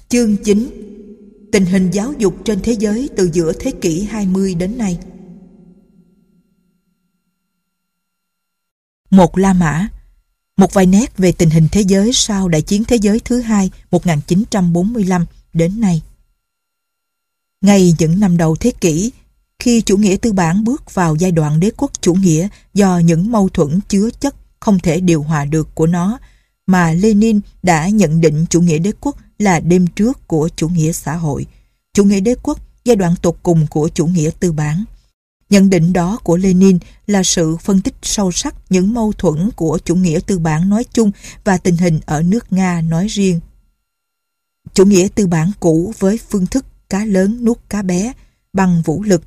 Chương 9. Tình hình giáo dục trên thế giới từ giữa thế kỷ 20 đến nay. Một La Mã. Một vài nét về tình hình thế giới sau Đại chiến thế giới thứ hai 1945 đến nay. Ngay những năm đầu thế kỷ, khi chủ nghĩa tư bản bước vào giai đoạn đế quốc chủ nghĩa do những mâu thuẫn chứa chất không thể điều hòa được của nó, mà Lenin đã nhận định chủ nghĩa đế quốc là đêm trước của chủ nghĩa xã hội, chủ nghĩa đế quốc giai đoạn tột cùng của chủ nghĩa tư bản. Nhận định đó của Lenin là sự phân tích sâu sắc những mâu thuẫn của chủ nghĩa tư bản nói chung và tình hình ở nước Nga nói riêng. Chủ nghĩa tư bản cũ với phương thức cá lớn nuốt cá bé bằng vũ lực,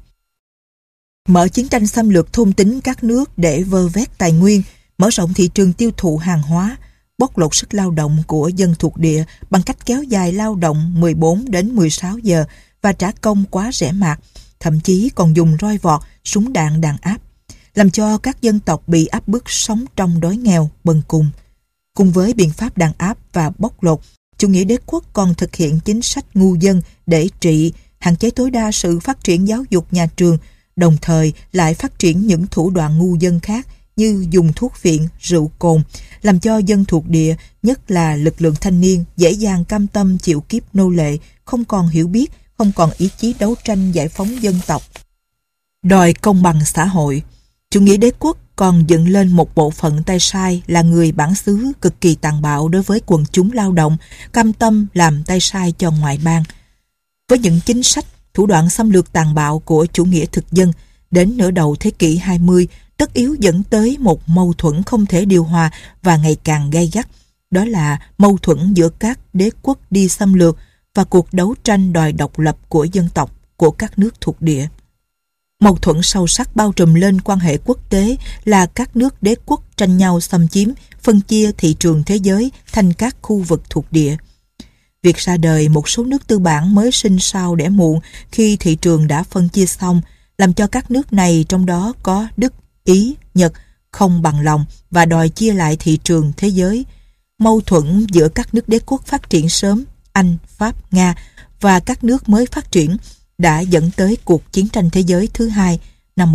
mở chiến tranh xâm lược thôn tính các nước để vơ vét tài nguyên, mở rộng thị trường tiêu thụ hàng hóa, bóc lột sức lao động của dân thuộc địa bằng cách kéo dài lao động 14 đến 16 giờ và trả công quá rẻ mạt, thậm chí còn dùng roi vọt, súng đạn đàn áp, làm cho các dân tộc bị áp bức sống trong đói nghèo, bần cùng. Cùng với biện pháp đàn áp và bóc lột, chủ nghĩa đế quốc còn thực hiện chính sách ngu dân để trị, hạn chế tối đa sự phát triển giáo dục nhà trường, đồng thời lại phát triển những thủ đoạn ngu dân khác như dùng thuốc viện, rượu cồn, làm cho dân thuộc địa, nhất là lực lượng thanh niên, dễ dàng cam tâm chịu kiếp nô lệ, không còn hiểu biết, không còn ý chí đấu tranh giải phóng dân tộc. Đòi công bằng xã hội, chủ nghĩa đế quốc còn dựng lên một bộ phận tay sai là người bản xứ cực kỳ tàn bạo đối với quần chúng lao động, cam tâm làm tay sai cho ngoại bang. Với những chính sách, thủ đoạn xâm lược tàn bạo của chủ nghĩa thực dân, đến nửa đầu thế kỷ 20, tất yếu dẫn tới một mâu thuẫn không thể điều hòa và ngày càng gay gắt. Đó là mâu thuẫn giữa các đế quốc đi xâm lược và cuộc đấu tranh đòi độc lập của dân tộc của các nước thuộc địa. Mâu thuẫn sâu sắc bao trùm lên quan hệ quốc tế là các nước đế quốc tranh nhau xâm chiếm, phân chia thị trường thế giới thành các khu vực thuộc địa. Việc ra đời một số nước tư bản mới sinh sau đẻ muộn khi thị trường đã phân chia xong, làm cho các nước này, trong đó có Đức, Ý, Nhật, không bằng lòng và đòi chia lại thị trường thế giới. Mâu thuẫn giữa các nước đế quốc phát triển sớm, Anh, Pháp, Nga và các nước mới phát triển đã dẫn tới cuộc chiến tranh thế giới thứ hai năm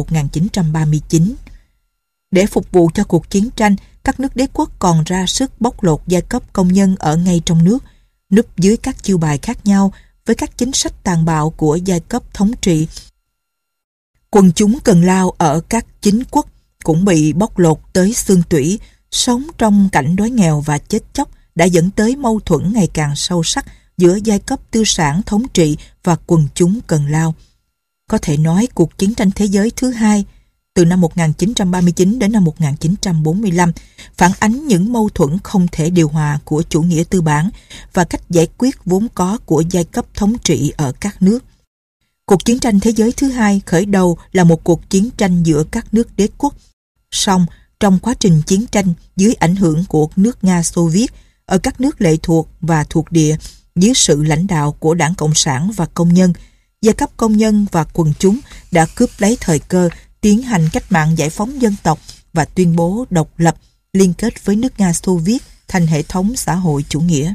1939. Để phục vụ cho cuộc chiến tranh, các nước đế quốc còn ra sức bóc lột giai cấp công nhân ở ngay trong nước, núp dưới các chiêu bài khác nhau với các chính sách tàn bạo của giai cấp thống trị. Quần chúng cần lao ở các chính quốc cũng bị bóc lột tới xương tủy, sống trong cảnh đói nghèo và chết chóc đã dẫn tới mâu thuẫn ngày càng sâu sắc giữa giai cấp tư sản thống trị và quần chúng cần lao. Có thể nói cuộc chiến tranh thế giới thứ hai từ năm 1939 đến năm 1945 phản ánh những mâu thuẫn không thể điều hòa của chủ nghĩa tư bản và cách giải quyết vốn có của giai cấp thống trị ở các nước. Cuộc chiến tranh thế giới thứ hai khởi đầu là một cuộc chiến tranh giữa các nước đế quốc. Song, trong quá trình chiến tranh dưới ảnh hưởng của nước Nga Xô Viết, ở các nước lệ thuộc và thuộc địa, dưới sự lãnh đạo của Đảng Cộng sản và Công nhân, giai cấp công nhân và quần chúng đã cướp lấy thời cơ, tiến hành cách mạng giải phóng dân tộc và tuyên bố độc lập, liên kết với nước Nga Xô Viết thành hệ thống xã hội chủ nghĩa.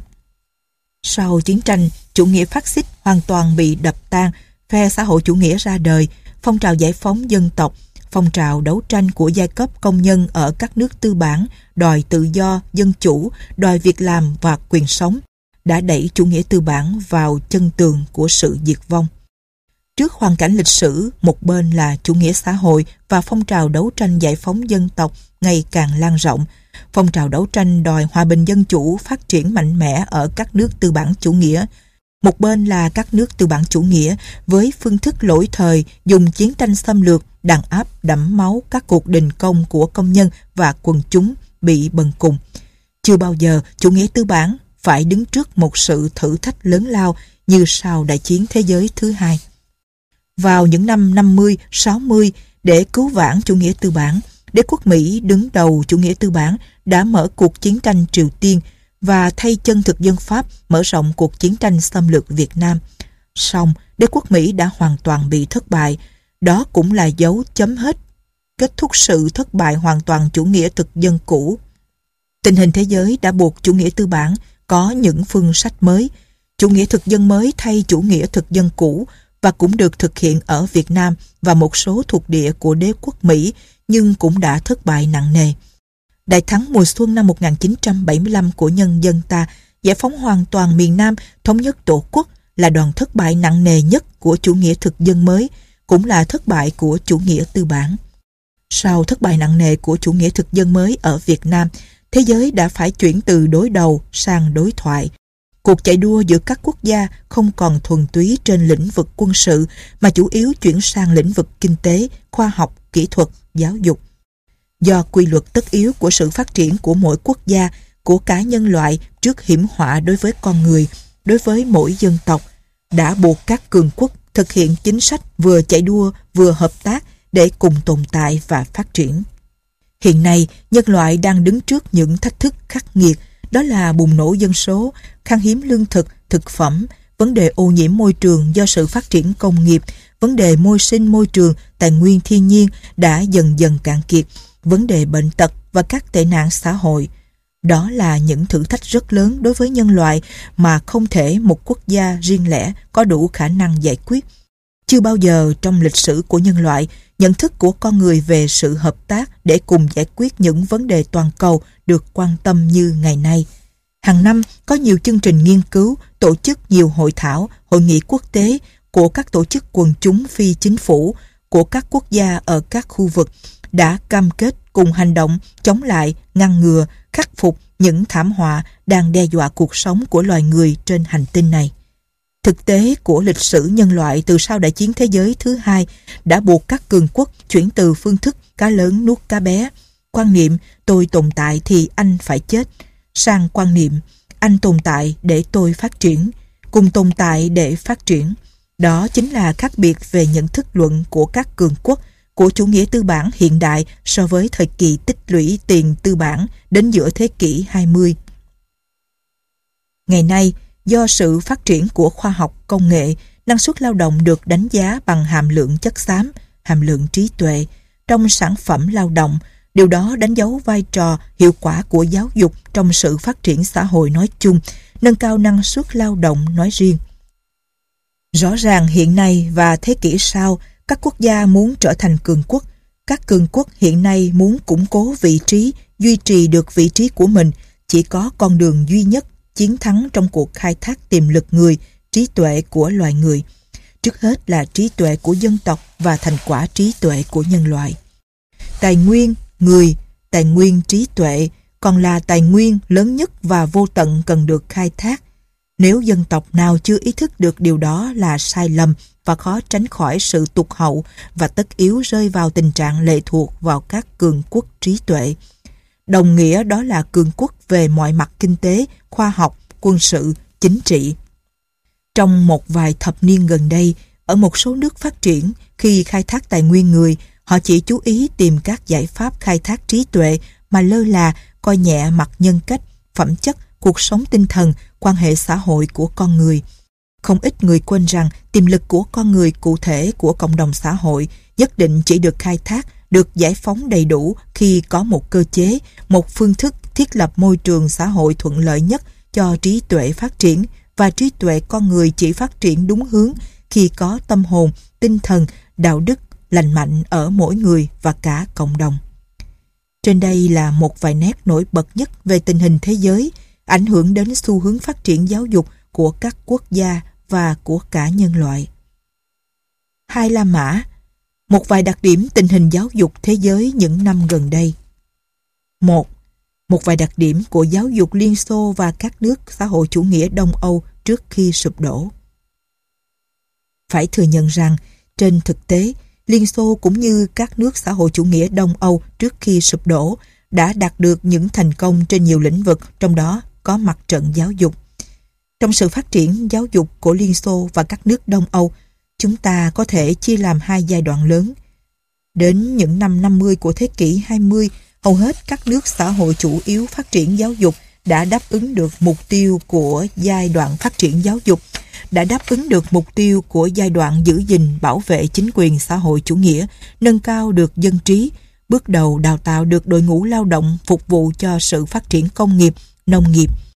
Sau chiến tranh, chủ nghĩa phát xít hoàn toàn bị đập tan, phe xã hội chủ nghĩa ra đời, phong trào giải phóng dân tộc, phong trào đấu tranh của giai cấp công nhân ở các nước tư bản, đòi tự do, dân chủ, đòi việc làm và quyền sống, đã đẩy chủ nghĩa tư bản vào chân tường của sự diệt vong. Trước hoàn cảnh lịch sử, một bên là chủ nghĩa xã hội và phong trào đấu tranh giải phóng dân tộc ngày càng lan rộng, phong trào đấu tranh đòi hòa bình dân chủ phát triển mạnh mẽ ở các nước tư bản chủ nghĩa. Một bên là các nước tư bản chủ nghĩa với phương thức lỗi thời dùng chiến tranh xâm lược, đàn áp đẫm máu các cuộc đình công của công nhân và quần chúng bị bần cùng. Chưa bao giờ chủ nghĩa tư bản phải đứng trước một sự thử thách lớn lao như sau Đại chiến thế giới thứ hai. Vào những năm 50, 60, để cứu vãn chủ nghĩa tư bản, đế quốc Mỹ đứng đầu chủ nghĩa tư bản đã mở cuộc chiến tranh Triều Tiên và thay chân thực dân Pháp mở rộng cuộc chiến tranh xâm lược Việt Nam. Song, đế quốc Mỹ đã hoàn toàn bị thất bại. Đó cũng là dấu chấm hết, kết thúc sự thất bại hoàn toàn chủ nghĩa thực dân cũ. Tình hình thế giới đã buộc chủ nghĩa tư bản có những phương sách mới. Chủ nghĩa thực dân mới thay chủ nghĩa thực dân cũ và cũng được thực hiện ở Việt Nam và một số thuộc địa của đế quốc Mỹ, nhưng cũng đã thất bại nặng nề. Đại thắng mùa xuân năm 1975 của nhân dân ta giải phóng hoàn toàn miền Nam, thống nhất tổ quốc là đòn thất bại nặng nề nhất của chủ nghĩa thực dân mới, cũng là thất bại của chủ nghĩa tư bản. Sau thất bại nặng nề của chủ nghĩa thực dân mới ở Việt Nam, thế giới đã phải chuyển từ đối đầu sang đối thoại. Cuộc chạy đua giữa các quốc gia không còn thuần túy trên lĩnh vực quân sự mà chủ yếu chuyển sang lĩnh vực kinh tế, khoa học, kỹ thuật, giáo dục. Do quy luật tất yếu của sự phát triển của mỗi quốc gia, của cả nhân loại trước hiểm họa đối với con người, đối với mỗi dân tộc, đã buộc các cường quốc thực hiện chính sách vừa chạy đua vừa hợp tác để cùng tồn tại và phát triển. Hiện nay, nhân loại đang đứng trước những thách thức khắc nghiệt, đó là bùng nổ dân số, khan hiếm lương thực, thực phẩm, vấn đề ô nhiễm môi trường do sự phát triển công nghiệp, vấn đề môi sinh môi trường, tài nguyên thiên nhiên đã dần dần cạn kiệt, vấn đề bệnh tật và các tệ nạn xã hội. Đó là những thử thách rất lớn đối với nhân loại mà không thể một quốc gia riêng lẻ có đủ khả năng giải quyết. Chưa bao giờ trong lịch sử của nhân loại, nhận thức của con người về sự hợp tác để cùng giải quyết những vấn đề toàn cầu được quan tâm như ngày nay. Hàng năm có nhiều chương trình nghiên cứu, tổ chức nhiều hội thảo, hội nghị quốc tế của các tổ chức quần chúng phi chính phủ, của các quốc gia ở các khu vực đã cam kết cùng hành động chống lại, ngăn ngừa, khắc phục những thảm họa đang đe dọa cuộc sống của loài người trên hành tinh này. Thực tế của lịch sử nhân loại từ sau Đại chiến thế giới thứ hai đã buộc các cường quốc chuyển từ phương thức cá lớn nuốt cá bé, quan niệm tôi tồn tại thì anh phải chết, sang quan niệm anh tồn tại để tôi phát triển, cùng tồn tại để phát triển. Đó chính là khác biệt về nhận thức luận của các cường quốc của chủ nghĩa tư bản hiện đại so với thời kỳ tích lũy tiền tư bản đến giữa thế kỷ 20. Ngày nay, do sự phát triển của khoa học, công nghệ, năng suất lao động được đánh giá bằng hàm lượng chất xám, hàm lượng trí tuệ trong sản phẩm lao động. Điều đó đánh dấu vai trò hiệu quả của giáo dục trong sự phát triển xã hội nói chung, nâng cao năng suất lao động nói riêng. Rõ ràng hiện nay và thế kỷ sau, các quốc gia muốn trở thành cường quốc. Các cường quốc hiện nay muốn củng cố vị trí, duy trì được vị trí của mình. Chỉ có con đường duy nhất chiến thắng trong cuộc khai thác tiềm lực người, trí tuệ của loài người. Trước hết là trí tuệ của dân tộc và thành quả trí tuệ của nhân loại. Tài nguyên, người, tài nguyên trí tuệ còn là tài nguyên lớn nhất và vô tận cần được khai thác. Nếu dân tộc nào chưa ý thức được điều đó là sai lầm và khó tránh khỏi sự tụt hậu và tất yếu rơi vào tình trạng lệ thuộc vào các cường quốc trí tuệ. Đồng nghĩa đó là cường quốc về mọi mặt kinh tế, khoa học, quân sự, chính trị. Trong một vài thập niên gần đây, ở một số nước phát triển, khi khai thác tài nguyên người, họ chỉ chú ý tìm các giải pháp khai thác trí tuệ mà lơ là, coi nhẹ mặt nhân cách, phẩm chất, cuộc sống tinh thần, quan hệ xã hội của con người. Không ít người quên rằng tiềm lực của con người cụ thể của cộng đồng xã hội nhất định chỉ được khai thác, được giải phóng đầy đủ khi có một cơ chế, một phương thức thiết lập môi trường xã hội thuận lợi nhất cho trí tuệ phát triển, và trí tuệ con người chỉ phát triển đúng hướng khi có tâm hồn, tinh thần, đạo đức lành mạnh ở mỗi người và cả cộng đồng. Trên đây là một vài nét nổi bật nhất về tình hình thế giới, ảnh hưởng đến xu hướng phát triển giáo dục của các quốc gia và của cả nhân loại. 2. La Mã. Một vài đặc điểm tình hình giáo dục thế giới những năm gần đây. 1. Một vài đặc điểm của giáo dục Liên Xô và các nước xã hội chủ nghĩa Đông Âu trước khi sụp đổ. Phải thừa nhận rằng, trên thực tế, Liên Xô cũng như các nước xã hội chủ nghĩa Đông Âu trước khi sụp đổ đã đạt được những thành công trên nhiều lĩnh vực, trong đó có mặt trận giáo dục. Trong sự phát triển giáo dục của Liên Xô và các nước Đông Âu, chúng ta có thể chia làm hai giai đoạn lớn. Đến những năm 50 của thế kỷ 20, hầu hết các nước xã hội chủ yếu phát triển giáo dục đã đáp ứng được mục tiêu của giai đoạn phát triển giáo dục, đã đáp ứng được mục tiêu của giai đoạn giữ gìn bảo vệ chính quyền xã hội chủ nghĩa, nâng cao được dân trí, bước đầu đào tạo được đội ngũ lao động phục vụ cho sự phát triển công nghiệp, nông nghiệp.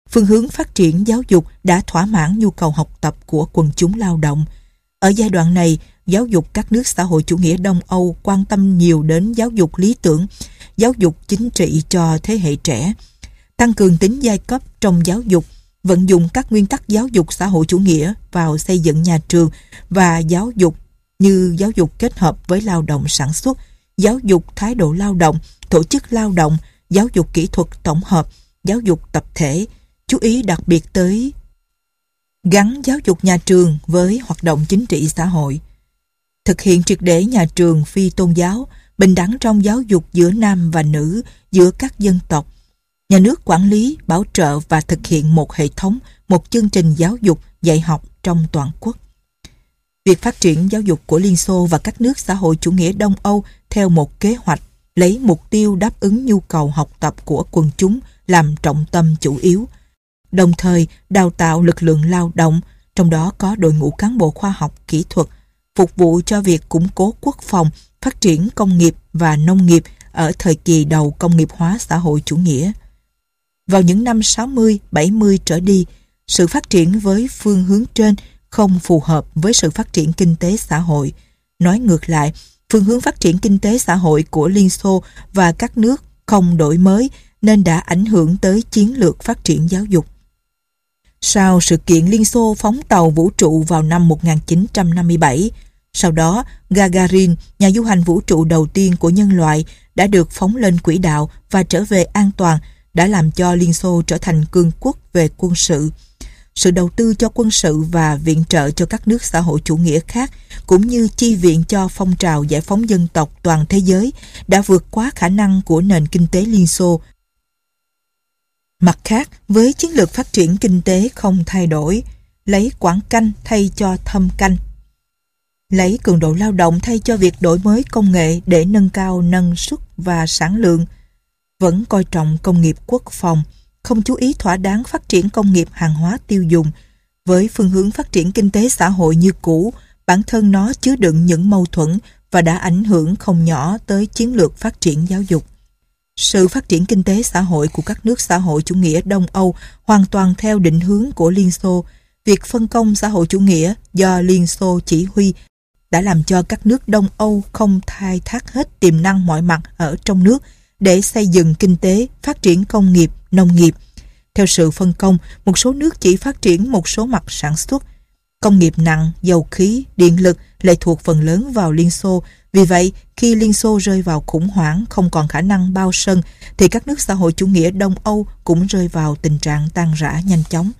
phương hướng phát triển giáo dục đã thỏa mãn nhu cầu học tập của quần chúng lao động. Ở giai đoạn này, giáo dục các nước xã hội chủ nghĩa Đông Âu quan tâm nhiều đến giáo dục lý tưởng, giáo dục chính trị cho thế hệ trẻ, tăng cường tính giai cấp trong giáo dục, vận dụng các nguyên tắc giáo dục xã hội chủ nghĩa vào xây dựng nhà trường và giáo dục như giáo dục kết hợp với lao động sản xuất, giáo dục thái độ lao động, tổ chức lao động, giáo dục kỹ thuật tổng hợp, giáo dục tập thể, chú ý đặc biệt tới gắn giáo dục nhà trường với hoạt động chính trị xã hội. Thực hiện triệt để nhà trường phi tôn giáo, bình đẳng trong giáo dục giữa nam và nữ, giữa các dân tộc. Nhà nước quản lý, bảo trợ và thực hiện một hệ thống, một chương trình giáo dục, dạy học trong toàn quốc. Việc phát triển giáo dục của Liên Xô và các nước xã hội chủ nghĩa Đông Âu theo một kế hoạch lấy mục tiêu đáp ứng nhu cầu học tập của quần chúng làm trọng tâm chủ yếu, đồng thời đào tạo lực lượng lao động, trong đó có đội ngũ cán bộ khoa học kỹ thuật, phục vụ cho việc củng cố quốc phòng, phát triển công nghiệp và nông nghiệp ở thời kỳ đầu công nghiệp hóa xã hội chủ nghĩa. Vào những năm 60, 70 trở đi, sự phát triển với phương hướng trên không phù hợp với sự phát triển kinh tế xã hội. Nói ngược lại, phương hướng phát triển kinh tế xã hội của Liên Xô và các nước không đổi mới nên đã ảnh hưởng tới chiến lược phát triển giáo dục. Sau sự kiện Liên Xô phóng tàu vũ trụ vào năm 1957, sau đó Gagarin, nhà du hành vũ trụ đầu tiên của nhân loại, đã được phóng lên quỹ đạo và trở về an toàn, đã làm cho Liên Xô trở thành cường quốc về quân sự. Sự đầu tư cho quân sự và viện trợ cho các nước xã hội chủ nghĩa khác, cũng như chi viện cho phong trào giải phóng dân tộc toàn thế giới, đã vượt quá khả năng của nền kinh tế Liên Xô. Mặt khác, với chiến lược phát triển kinh tế không thay đổi, lấy quảng canh thay cho thâm canh, lấy cường độ lao động thay cho việc đổi mới công nghệ để nâng cao năng suất và sản lượng, vẫn coi trọng công nghiệp quốc phòng, không chú ý thỏa đáng phát triển công nghiệp hàng hóa tiêu dùng. Với phương hướng phát triển kinh tế xã hội như cũ, bản thân nó chứa đựng những mâu thuẫn và đã ảnh hưởng không nhỏ tới chiến lược phát triển giáo dục. Sự phát triển kinh tế xã hội của các nước xã hội chủ nghĩa Đông Âu hoàn toàn theo định hướng của Liên Xô. Việc phân công xã hội chủ nghĩa do Liên Xô chỉ huy đã làm cho các nước Đông Âu không khai thác hết tiềm năng mọi mặt ở trong nước để xây dựng kinh tế, phát triển công nghiệp, nông nghiệp. Theo sự phân công, một số nước chỉ phát triển một số mặt sản xuất. Công nghiệp nặng, dầu khí, điện lực lệ thuộc phần lớn vào Liên Xô. Vì vậy, khi Liên Xô rơi vào khủng hoảng không còn khả năng bao sân, thì các nước xã hội chủ nghĩa Đông Âu cũng rơi vào tình trạng tan rã nhanh chóng.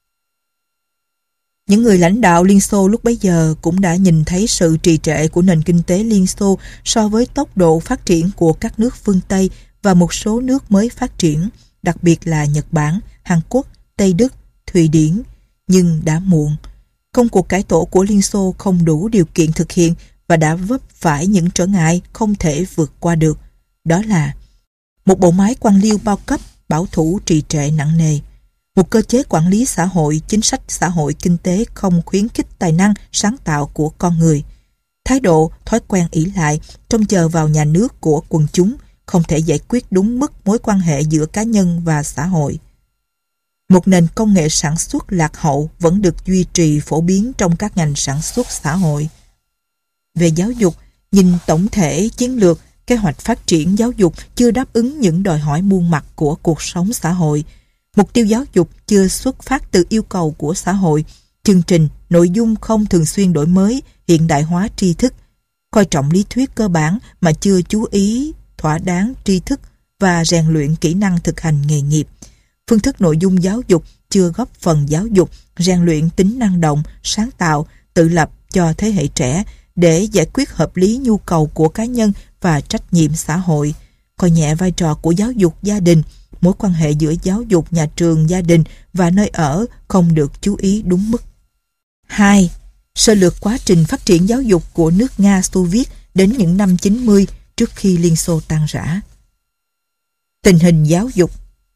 Những người lãnh đạo Liên Xô lúc bấy giờ cũng đã nhìn thấy sự trì trệ của nền kinh tế Liên Xô so với tốc độ phát triển của các nước phương Tây và một số nước mới phát triển, đặc biệt là Nhật Bản, Hàn Quốc, Tây Đức, Thụy Điển. Nhưng đã muộn. Công cuộc cải tổ của Liên Xô không đủ điều kiện thực hiện và đã vấp phải những trở ngại không thể vượt qua được. Đó là một bộ máy quan liêu bao cấp, bảo thủ trì trệ nặng nề, một cơ chế quản lý xã hội, chính sách xã hội kinh tế không khuyến khích tài năng, sáng tạo của con người, thái độ, thói quen ỷ lại, trông chờ vào nhà nước của quần chúng, không thể giải quyết đúng mức mối quan hệ giữa cá nhân và xã hội. Một nền công nghệ sản xuất lạc hậu vẫn được duy trì phổ biến trong các ngành sản xuất xã hội. Về giáo dục, nhìn tổng thể chiến lược, kế hoạch phát triển giáo dục chưa đáp ứng những đòi hỏi muôn mặt của cuộc sống xã hội. Mục tiêu giáo dục chưa xuất phát từ yêu cầu của xã hội. Chương trình, nội dung không thường xuyên đổi mới, hiện đại hóa tri thức. Coi trọng lý thuyết cơ bản mà chưa chú ý thỏa đáng tri thức và rèn luyện kỹ năng thực hành nghề nghiệp. Phương thức nội dung giáo dục chưa góp phần giáo dục, rèn luyện tính năng động, sáng tạo, tự lập cho thế hệ trẻ để giải quyết hợp lý nhu cầu của cá nhân và trách nhiệm xã hội. Coi nhẹ vai trò của giáo dục gia đình, mối quan hệ giữa giáo dục nhà trường, gia đình và nơi ở không được chú ý đúng mức. 2. Sơ lược quá trình phát triển giáo dục của nước Nga Xô Viết đến những năm 90 trước khi Liên Xô tan rã. Tình hình giáo dục.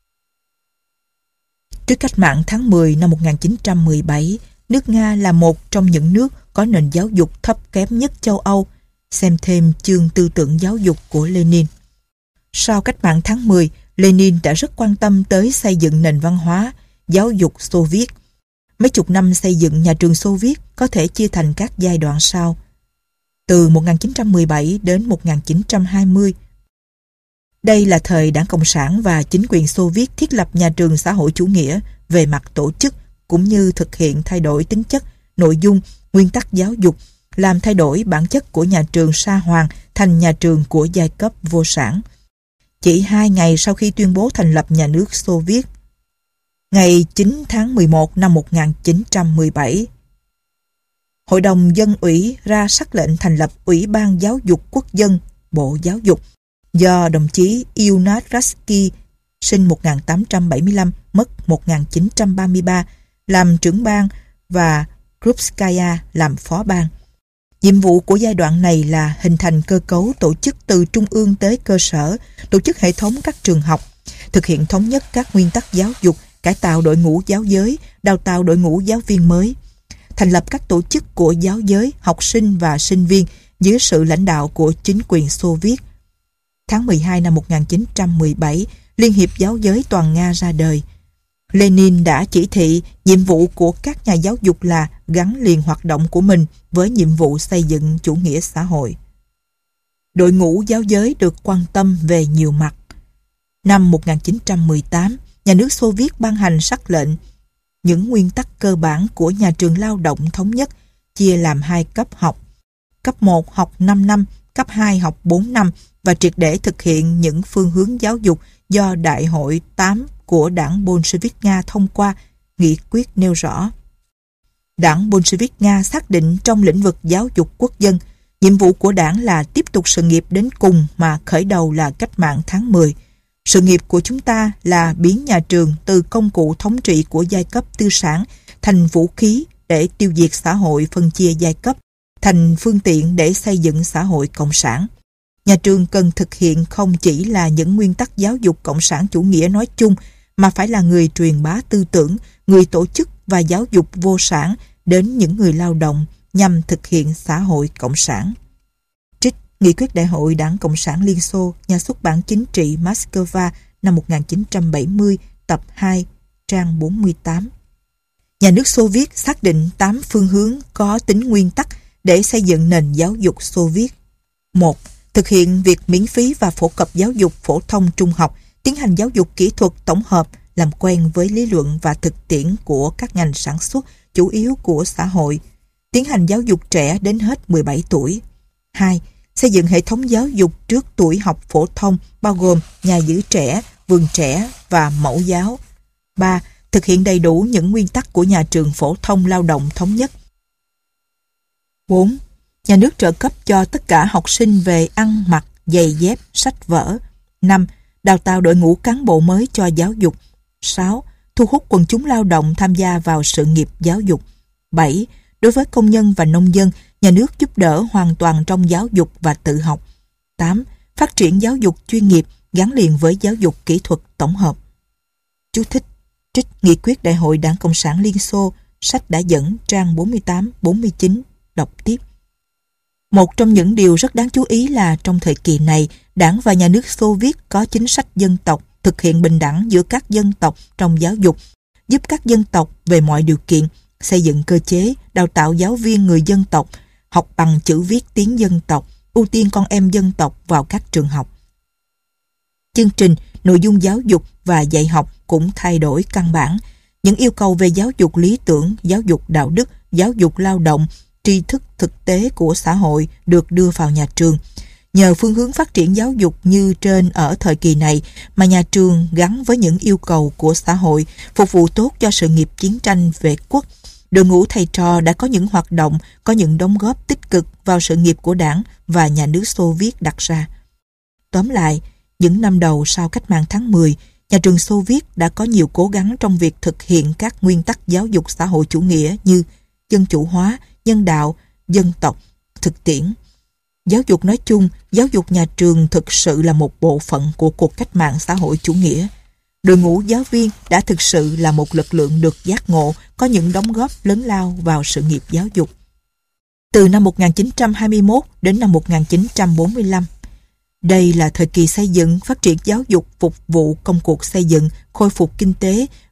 Trước cách mạng tháng 10 năm 1917, nước Nga là một trong những nước có nền giáo dục thấp kém nhất châu Âu. Xem thêm chương tư tưởng giáo dục của Lenin. Sau cách mạng tháng 10, Lenin đã rất quan tâm tới xây dựng nền văn hóa. giáo dục Xô Viết. Mấy chục năm xây dựng nhà trường Xô Viết có thể chia thành các giai đoạn sau. Từ 1917 đến 1920. Đây là thời Đảng Cộng sản và chính quyền Xô Viết thiết lập nhà trường xã hội chủ nghĩa về mặt tổ chức cũng như thực hiện thay đổi tính chất, nội dung, nguyên tắc giáo dục, làm thay đổi bản chất của nhà trường Sa Hoàng thành nhà trường của giai cấp vô sản. Chỉ 2 ngày sau khi tuyên bố thành lập nhà nước Xô Viết, ngày 9 tháng 11 năm 1917, Hội đồng Dân ủy ra sắc lệnh thành lập Ủy ban Giáo dục Quốc dân, Bộ Giáo dục, do đồng chí Ignat Ratsky, sinh 1875, mất 1933, làm trưởng ban và Krupskaya làm phó ban. Nhiệm vụ của giai đoạn này là hình thành cơ cấu tổ chức từ trung ương tới cơ sở, tổ chức hệ thống các trường học, thực hiện thống nhất các nguyên tắc giáo dục, cải tạo đội ngũ giáo giới, đào tạo đội ngũ giáo viên mới, thành lập các tổ chức của giáo giới, học sinh và sinh viên dưới sự lãnh đạo của chính quyền Xô Viết. Tháng 12 năm 1917, Liên hiệp Giáo giới toàn Nga ra đời. Lenin đã chỉ thị nhiệm vụ của các nhà giáo dục là gắn liền hoạt động của mình với nhiệm vụ xây dựng chủ nghĩa xã hội. Đội ngũ giáo giới được quan tâm về nhiều mặt. Năm 1918, nhà nước Xô Viết ban hành sắc lệnh những nguyên tắc cơ bản của nhà trường lao động thống nhất, chia làm 2 cấp học. Cấp 1 học 5 năm, cấp 2 học 4 năm và triệt để thực hiện những phương hướng giáo dục do Đại hội 8 của Đảng Bolshevik Nga thông qua, nghị quyết nêu rõ. Đảng Bolshevik Nga xác định trong lĩnh vực giáo dục quốc dân, nhiệm vụ của đảng là tiếp tục sự nghiệp đến cùng mà khởi đầu là cách mạng tháng 10. Sự nghiệp của chúng ta là biến nhà trường từ công cụ thống trị của giai cấp tư sản thành vũ khí để tiêu diệt xã hội phân chia giai cấp, thành phương tiện để xây dựng xã hội cộng sản. Nhà trường cần thực hiện không chỉ là những nguyên tắc giáo dục cộng sản chủ nghĩa nói chung, mà phải là người truyền bá tư tưởng, người tổ chức và giáo dục vô sản đến những người lao động nhằm thực hiện xã hội cộng sản. Trích Nghị quyết Đại hội Đảng Cộng sản Liên Xô, Nhà xuất bản Chính trị Moscow năm 1970, tập 2, trang 48. Nhà nước Xô Viết xác định 8 phương hướng có tính nguyên tắc để xây dựng nền giáo dục Xô Viết. 1. Thực hiện việc miễn phí và phổ cập giáo dục phổ thông trung học, tiến hành giáo dục kỹ thuật tổng hợp, làm quen với lý luận và thực tiễn của các ngành sản xuất chủ yếu của xã hội, tiến hành giáo dục trẻ đến hết 17 tuổi. 2. Xây dựng hệ thống giáo dục trước tuổi học phổ thông bao gồm nhà giữ trẻ, vườn trẻ và mẫu giáo. 3. Thực hiện đầy đủ những nguyên tắc của nhà trường phổ thông lao động thống nhất. 4. Nhà nước trợ cấp cho tất cả học sinh về ăn, mặc, giày dép, sách vở. 5. Đào tạo đội ngũ cán bộ mới cho giáo dục. 6. Thu hút quần chúng lao động tham gia vào sự nghiệp giáo dục. 7. Đối với công nhân và nông dân, nhà nước giúp đỡ hoàn toàn trong giáo dục và tự học. 8. Phát triển giáo dục chuyên nghiệp gắn liền với giáo dục kỹ thuật tổng hợp. Chú thích: trích Nghị quyết Đại hội Đảng Cộng sản Liên Xô, sách đã dẫn, trang 48-49, đọc tiếp. Một trong những điều rất đáng chú ý là trong thời kỳ này, Đảng và nhà nước Xô Viết có chính sách dân tộc, thực hiện bình đẳng giữa các dân tộc trong giáo dục, giúp các dân tộc về mọi điều kiện, xây dựng cơ chế, đào tạo giáo viên người dân tộc, học bằng chữ viết tiếng dân tộc, ưu tiên con em dân tộc vào các trường học. Chương trình, nội dung giáo dục và dạy học cũng thay đổi căn bản. Những yêu cầu về giáo dục lý tưởng, giáo dục đạo đức, giáo dục lao động, tri thức thực tế của xã hội được đưa vào nhà trường. Nhờ phương hướng phát triển giáo dục như trên ở thời kỳ này mà nhà trường gắn với những yêu cầu của xã hội, phục vụ tốt cho sự nghiệp chiến tranh vệ quốc. Đội ngũ thầy trò đã có những hoạt động, có những đóng góp tích cực vào sự nghiệp của Đảng và nhà nước Xô Viết đặt ra. Tóm lại, những năm đầu sau cách mạng tháng 10, nhà trường Xô Viết đã có nhiều cố gắng trong việc thực hiện các nguyên tắc giáo dục xã hội chủ nghĩa như dân chủ hóa, nhân đạo, dân tộc, thực tiễn. Giáo dục nói chung, giáo dục nhà trường thực sự là một bộ phận của cuộc cách mạng xã hội chủ nghĩa. Đội ngũ giáo viên đã thực sự là một lực lượng được giác ngộ, có những đóng góp lớn lao vào sự nghiệp giáo dục. Từ năm 1921 đến năm 1945, đây là thời kỳ xây dựng, phát triển giáo dục phục vụ công cuộc xây dựng, khôi phục kinh tế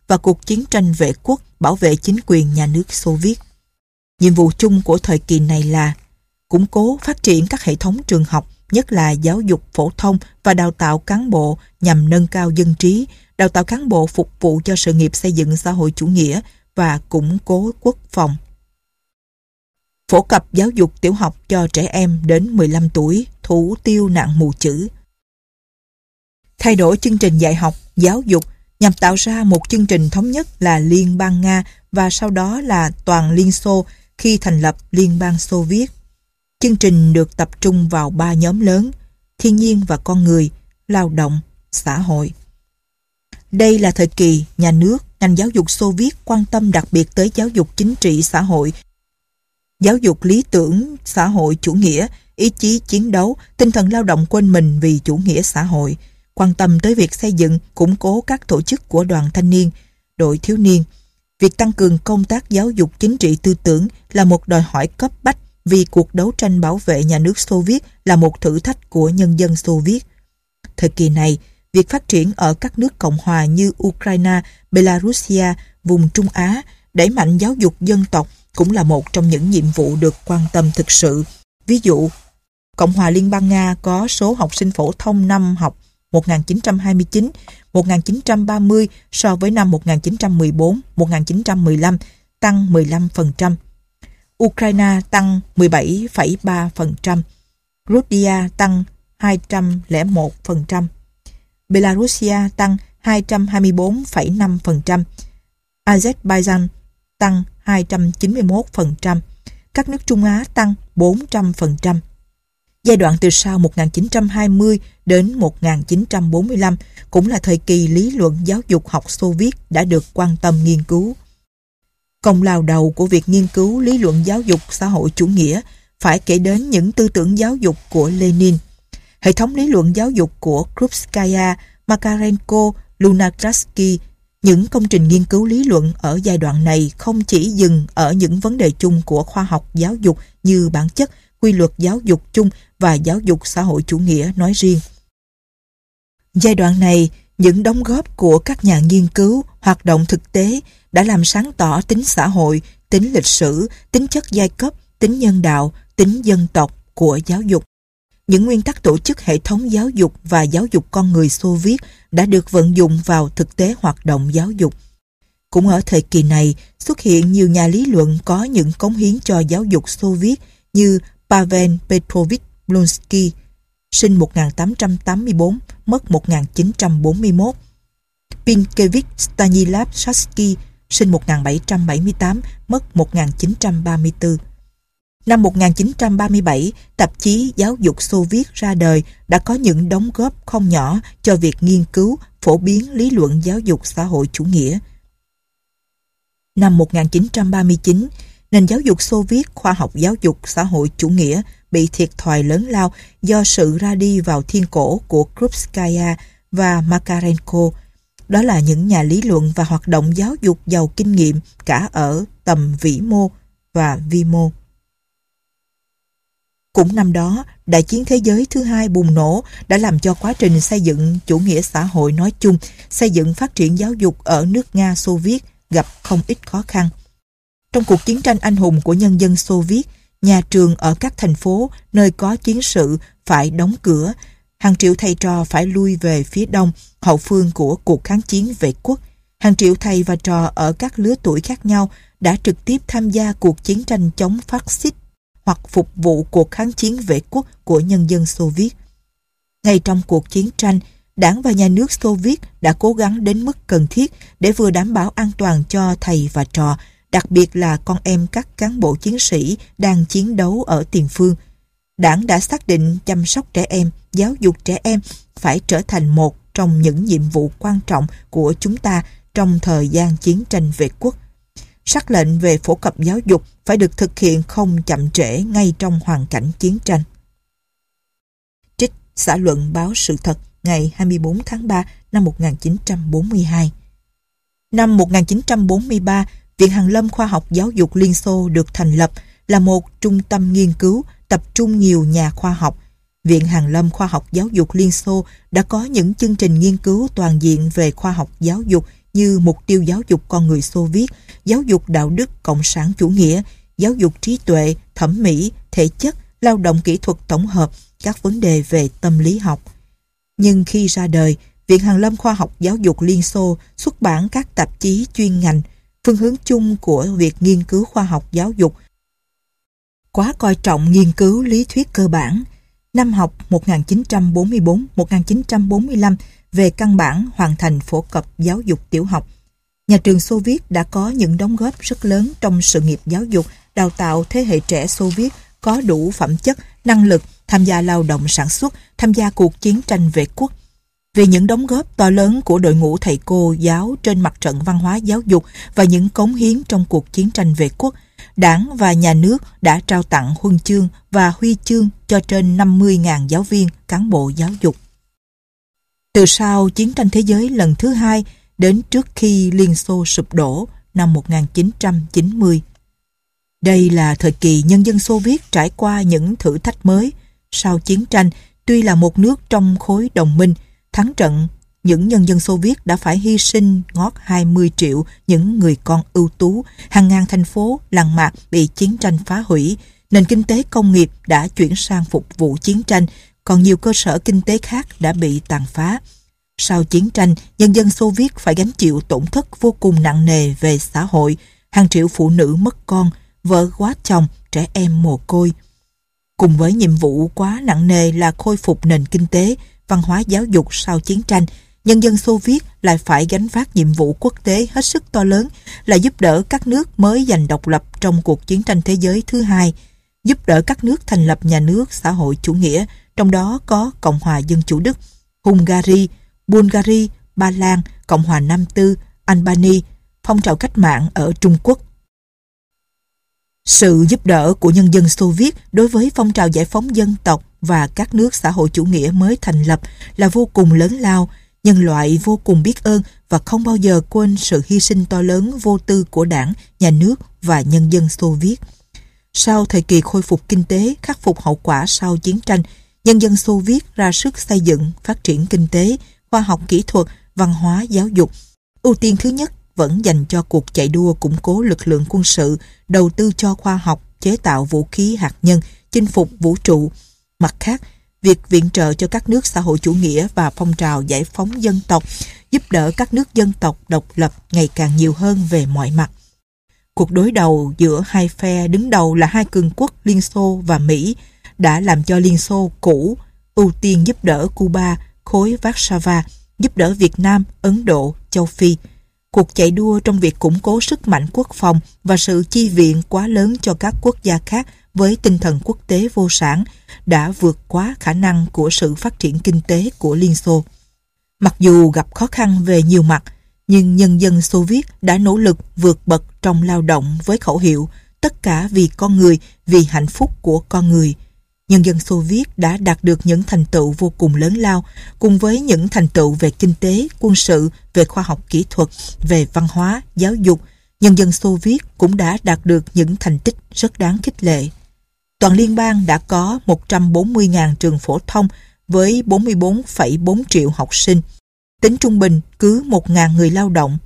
và cuộc chiến tranh vệ quốc bảo vệ chính quyền nhà nước Xô Viết. Nhiệm vụ chung của thời kỳ này là củng cố phát triển các hệ thống trường học, nhất là giáo dục phổ thông và đào tạo cán bộ nhằm nâng cao dân trí, đào tạo cán bộ phục vụ cho sự nghiệp xây dựng xã hội chủ nghĩa và củng cố quốc phòng. Phổ cập giáo dục tiểu học cho trẻ em đến 15 tuổi, thủ tiêu nạn mù chữ. Thay đổi chương trình dạy học, giáo dục nhằm tạo ra một chương trình thống nhất là Liên bang Nga và sau đó là toàn Liên Xô khi thành lập Liên bang Xô Viết. Chương trình được tập trung vào 3 nhóm lớn: thiên nhiên và con người, lao động, xã hội. Đây là thời kỳ nhà nước, ngành giáo dục Xô Viết quan tâm đặc biệt tới giáo dục chính trị xã hội, giáo dục lý tưởng xã hội chủ nghĩa, ý chí chiến đấu, tinh thần lao động quên mình vì chủ nghĩa xã hội, quan tâm tới việc xây dựng, củng cố các tổ chức của đoàn thanh niên, đội thiếu niên. Việc tăng cường công tác giáo dục chính trị tư tưởng là một đòi hỏi cấp bách vì cuộc đấu tranh bảo vệ nhà nước Xô Viết là một thử thách của nhân dân Xô Viết. Thời kỳ này, việc phát triển ở các nước Cộng hòa như Ukraine, Belarusia, vùng Trung Á, đẩy mạnh giáo dục dân tộc cũng là một trong những nhiệm vụ được quan tâm thực sự. Ví dụ, Cộng hòa Liên bang Nga có số học sinh phổ thông năm học 1929-1930 so với năm 1914-1915 tăng 15%. Ukraine tăng 17,3%. Georgia tăng 201%. Belarusia tăng 224,5%. Azerbaijan tăng 291%. Các nước Trung Á tăng 400%. Giai đoạn từ sau 1920 đến 1945 cũng là thời kỳ lý luận giáo dục học Xô Viết đã được quan tâm nghiên cứu. Công lao đầu của việc nghiên cứu lý luận giáo dục xã hội chủ nghĩa phải kể đến những tư tưởng giáo dục của Lenin. Hệ thống lý luận giáo dục của Krupskaya, Makarenko, Lunacharsky. Những công trình nghiên cứu lý luận ở giai đoạn này không chỉ dừng ở những vấn đề chung của khoa học giáo dục như bản chất, quy luật giáo dục chung và giáo dục xã hội chủ nghĩa nói riêng. Giai đoạn này, những đóng góp của các nhà nghiên cứu, hoạt động thực tế đã làm sáng tỏ tính xã hội, tính lịch sử, tính chất giai cấp, tính nhân đạo, tính dân tộc của giáo dục. Những nguyên tắc tổ chức hệ thống giáo dục và giáo dục con người Xô Viết đã được vận dụng vào thực tế hoạt động giáo dục. Cũng ở thời kỳ này, xuất hiện nhiều nhà lý luận có những cống hiến cho giáo dục Xô Viết như Pavel Petrovich Blonsky, sinh 1884, mất 1941. Pinkevich Stanislav Shatsky, sinh 1778, mất 1934. Năm 1937, tạp chí Giáo dục Xô Viết ra đời đã có những đóng góp không nhỏ cho việc nghiên cứu, phổ biến lý luận giáo dục xã hội chủ nghĩa. Năm 1939, nền giáo dục Xô Viết khoa học giáo dục xã hội chủ nghĩa bị thiệt thòi lớn lao do sự ra đi vào thiên cổ của Krupskaya và Makarenko. Đó là những nhà lý luận và hoạt động giáo dục giàu kinh nghiệm cả ở tầm vĩ mô và vi mô. Cũng năm đó, Đại chiến thế giới thứ hai bùng nổ đã làm cho quá trình xây dựng chủ nghĩa xã hội nói chung, xây dựng phát triển giáo dục ở nước Nga Xô Viết gặp không ít khó khăn. Trong cuộc chiến tranh anh hùng của nhân dân Xô Viết, nhà trường ở các thành phố nơi có chiến sự phải đóng cửa, hàng triệu thầy trò phải lui về phía đông, hậu phương của cuộc kháng chiến vệ quốc. Hàng triệu thầy và trò ở các lứa tuổi khác nhau đã trực tiếp tham gia cuộc chiến tranh chống phát xít hoặc phục vụ cuộc kháng chiến vệ quốc của nhân dân Xô Viết. Ngay trong cuộc chiến tranh, Đảng và nhà nước Xô Viết đã cố gắng đến mức cần thiết để vừa đảm bảo an toàn cho thầy và trò, đặc biệt là con em các cán bộ chiến sĩ đang chiến đấu ở tiền phương. Đảng đã xác định chăm sóc trẻ em, giáo dục trẻ em phải trở thành một trong những nhiệm vụ quan trọng của chúng ta trong thời gian chiến tranh vệ quốc. Sắc lệnh về phổ cập giáo dục phải được thực hiện không chậm trễ ngay trong hoàn cảnh chiến tranh. Trích xã luận báo Sự Thật ngày 24 tháng 3 năm 1942. Năm 1943, Viện Hàn lâm Khoa học Giáo dục Liên Xô được thành lập là một trung tâm nghiên cứu tập trung nhiều nhà khoa học. Viện Hàn lâm Khoa học Giáo dục Liên Xô đã có những chương trình nghiên cứu toàn diện về khoa học giáo dục như mục tiêu giáo dục con người Xô Viết, giáo dục đạo đức cộng sản chủ nghĩa, giáo dục trí tuệ, thẩm mỹ, thể chất, lao động kỹ thuật tổng hợp, các vấn đề về tâm lý học. Nhưng khi ra đời, Viện Hàn lâm Khoa học Giáo dục Liên Xô xuất bản các tạp chí chuyên ngành. Phương hướng chung của việc nghiên cứu khoa học giáo dục quá coi trọng nghiên cứu lý thuyết cơ bản. Năm học 1944-1945 về căn bản hoàn thành phổ cập giáo dục tiểu học. Nhà trường Xô Viết đã có những đóng góp rất lớn trong sự nghiệp giáo dục, đào tạo thế hệ trẻ Xô Viết có đủ phẩm chất, năng lực, tham gia lao động sản xuất, tham gia cuộc chiến tranh vệ quốc. Về những đóng góp to lớn của đội ngũ thầy cô giáo trên mặt trận văn hóa giáo dục và những cống hiến trong cuộc chiến tranh vệ quốc, Đảng và Nhà nước đã trao tặng huân chương và huy chương cho trên 50.000 giáo viên, cán bộ giáo dục. Từ sau chiến tranh thế giới lần thứ hai đến trước khi Liên Xô sụp đổ năm 1990. Đây là thời kỳ nhân dân Xô Viết trải qua những thử thách mới. Sau chiến tranh, tuy là một nước trong khối đồng minh, thắng trận, những nhân dân Xô Viết đã phải hy sinh ngót 20 triệu những người con ưu tú, hàng ngàn thành phố, làng mạc bị chiến tranh phá hủy, nền kinh tế công nghiệp đã chuyển sang phục vụ chiến tranh, còn nhiều cơ sở kinh tế khác đã bị tàn phá. Sau chiến tranh, nhân dân Xô Viết phải gánh chịu tổn thất vô cùng nặng nề về xã hội, hàng triệu phụ nữ mất con, vợ quá chồng, trẻ em mồ côi. Cùng với nhiệm vụ quá nặng nề là khôi phục nền kinh tế, văn hóa giáo dục sau chiến tranh, nhân dân Xô Viết lại phải gánh vác nhiệm vụ quốc tế hết sức to lớn là giúp đỡ các nước mới giành độc lập trong cuộc chiến tranh thế giới thứ hai, giúp đỡ các nước thành lập nhà nước xã hội chủ nghĩa, trong đó có Cộng hòa Dân chủ Đức, Hungary, Bulgaria, Ba Lan, Cộng hòa Nam Tư, Albania, phong trào cách mạng ở Trung Quốc. Sự giúp đỡ của nhân dân Xô Viết đối với phong trào giải phóng dân tộc và các nước xã hội chủ nghĩa mới thành lập là vô cùng lớn lao. Nhân loại vô cùng biết ơn và không bao giờ quên sự hy sinh to lớn vô tư của Đảng, Nhà nước và nhân dân Xô Viết. Sau thời kỳ khôi phục kinh tế, khắc phục hậu quả sau chiến tranh, nhân dân Xô Viết ra sức xây dựng, phát triển kinh tế, khoa học kỹ thuật, văn hóa, giáo dục. Ưu tiên thứ nhất vẫn dành cho cuộc chạy đua củng cố lực lượng quân sự, đầu tư cho khoa học, chế tạo vũ khí hạt nhân, chinh phục vũ trụ. Mặt khác, việc viện trợ cho các nước xã hội chủ nghĩa và phong trào giải phóng dân tộc, giúp đỡ các nước dân tộc độc lập ngày càng nhiều hơn về mọi mặt. Cuộc đối đầu giữa hai phe đứng đầu là hai cường quốc Liên Xô và Mỹ đã làm cho Liên Xô cũ ưu tiên giúp đỡ Cuba, khối Warsaw, giúp đỡ Việt Nam, Ấn Độ, châu Phi. Cuộc chạy đua trong việc củng cố sức mạnh quốc phòng và sự chi viện quá lớn cho các quốc gia khác với tinh thần quốc tế vô sản đã vượt quá khả năng của sự phát triển kinh tế của Liên Xô. Mặc dù gặp khó khăn về nhiều mặt, nhưng nhân dân Xô Viết đã nỗ lực vượt bậc trong lao động với khẩu hiệu tất cả vì con người, vì hạnh phúc của con người. Nhân dân Xô Viết đã đạt được những thành tựu vô cùng lớn lao, cùng với những thành tựu về kinh tế, quân sự, về khoa học kỹ thuật, về văn hóa, giáo dục. Nhân dân Xô Viết cũng đã đạt được những thành tích rất đáng khích lệ. Toàn liên bang đã có 140.000 trường phổ thông với 44,4 triệu học sinh. Tính trung bình cứ 1.000 người lao động.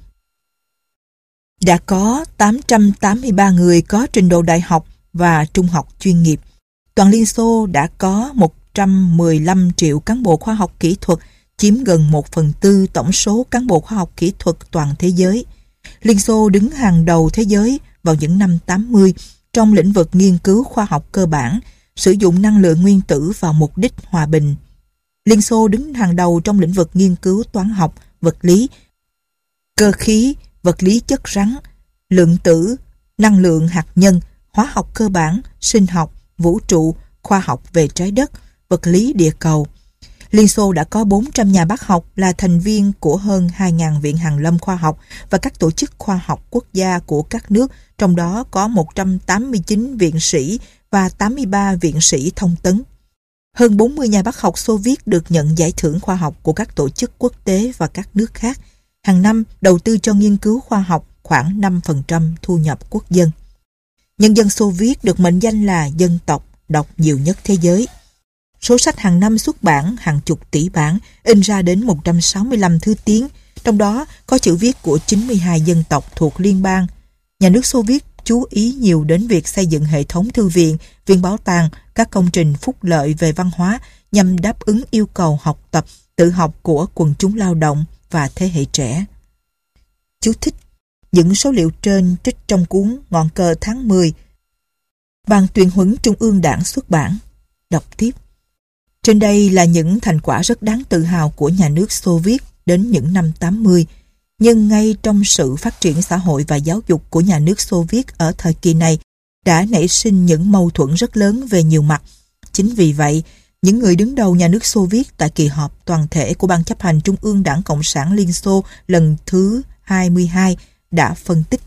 Đã có 883 người có trình độ đại học và trung học chuyên nghiệp. Toàn Liên Xô đã có 115 triệu cán bộ khoa học kỹ thuật, chiếm gần 1/4 tổng số cán bộ khoa học kỹ thuật toàn thế giới. Liên Xô đứng hàng đầu thế giới vào những năm 80 trong lĩnh vực nghiên cứu khoa học cơ bản, sử dụng năng lượng nguyên tử vào mục đích hòa bình. Liên Xô đứng hàng đầu trong lĩnh vực nghiên cứu toán học, vật lý, cơ khí, vật lý chất rắn, lượng tử, năng lượng hạt nhân, hóa học cơ bản, sinh học, vũ trụ, khoa học về trái đất, vật lý địa cầu. Liên Xô đã có 400 nhà bác học là thành viên của hơn 2.000 viện hàn lâm khoa học và các tổ chức khoa học quốc gia của các nước, trong đó có 189 viện sĩ và 83 viện sĩ thông tấn. Hơn 40 nhà bác học Xô Viết được nhận giải thưởng khoa học của các tổ chức quốc tế và các nước khác. Hàng năm đầu tư cho nghiên cứu khoa học khoảng 5% thu nhập quốc dân. Nhân dân Xô Viết được mệnh danh là dân tộc đọc nhiều nhất thế giới. Số sách hàng năm xuất bản hàng chục tỷ bản, in ra đến 165 thứ tiếng. trong đó có chữ viết của 92 dân tộc thuộc liên bang. Nhà nước Xô Viết chú ý nhiều đến việc xây dựng hệ thống thư viện, viện bảo tàng, các công trình phúc lợi về văn hóa nhằm đáp ứng yêu cầu học tập, tự học của quần chúng lao động và thế hệ trẻ. Chú thích: những số liệu trên trích trong cuốn Ngọn cờ tháng 10, Ban tuyên huấn Trung ương Đảng xuất bản. Đọc tiếp. Trên đây là những thành quả rất đáng tự hào của nhà nước Xô Viết đến những năm 80, nhưng ngay trong sự phát triển xã hội và giáo dục của nhà nước Xô Viết ở thời kỳ này đã nảy sinh những mâu thuẫn rất lớn về nhiều mặt. Chính vì vậy, những người đứng đầu nhà nước Xô Viết tại kỳ họp toàn thể của Ban chấp hành Trung ương Đảng Cộng sản Liên Xô lần thứ 22 đã phân tích: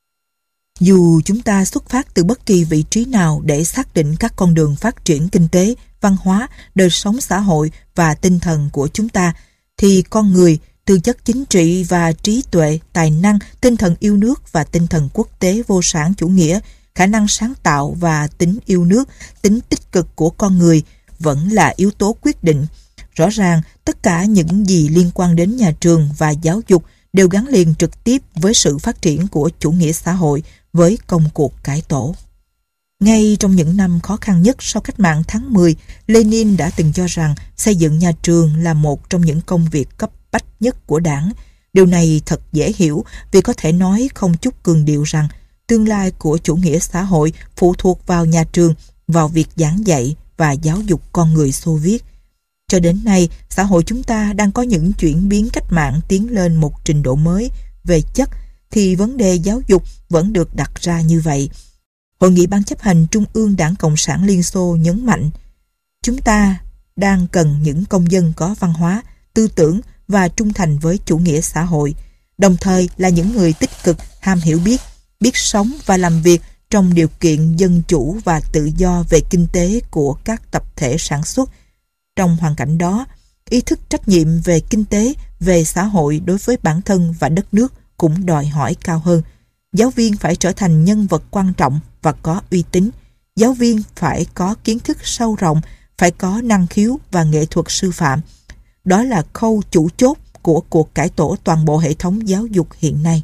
dù chúng ta xuất phát từ bất kỳ vị trí nào để xác định các con đường phát triển kinh tế, văn hóa, đời sống xã hội và tinh thần của chúng ta, thì con người, tư chất chính trị và trí tuệ, tài năng, tinh thần yêu nước và tinh thần quốc tế vô sản chủ nghĩa, khả năng sáng tạo và tính yêu nước, tính tích cực của con người vẫn là yếu tố quyết định. Rõ ràng, tất cả những gì liên quan đến nhà trường và giáo dục đều gắn liền trực tiếp với sự phát triển của chủ nghĩa xã hội, với công cuộc cải tổ. Ngay trong những năm khó khăn nhất sau cách mạng tháng 10, Lenin đã từng cho rằng xây dựng nhà trường là một trong những công việc cấp bách nhất của đảng. Điều này thật dễ hiểu vì có thể nói không chút cường điệu rằng tương lai của chủ nghĩa xã hội phụ thuộc vào nhà trường, vào việc giảng dạy và giáo dục con người Xô Viết. Cho đến nay, xã hội chúng ta đang có những chuyển biến cách mạng tiến lên một trình độ mới về chất, thì vấn đề giáo dục vẫn được đặt ra như vậy. Hội nghị Ban chấp hành Trung ương Đảng Cộng sản Liên Xô nhấn mạnh: chúng ta đang cần những công dân có văn hóa, tư tưởng và trung thành với chủ nghĩa xã hội, đồng thời là những người tích cực, ham hiểu biết, biết sống và làm việc trong điều kiện dân chủ và tự do về kinh tế của các tập thể sản xuất. Trong hoàn cảnh đó, ý thức trách nhiệm về kinh tế, về xã hội đối với bản thân và đất nước cũng đòi hỏi cao hơn. Giáo viên phải trở thành nhân vật quan trọng và có uy tín. Giáo viên phải có kiến thức sâu rộng, phải có năng khiếu và nghệ thuật sư phạm. Đó là khâu chủ chốt của cuộc cải tổ toàn bộ hệ thống giáo dục hiện nay.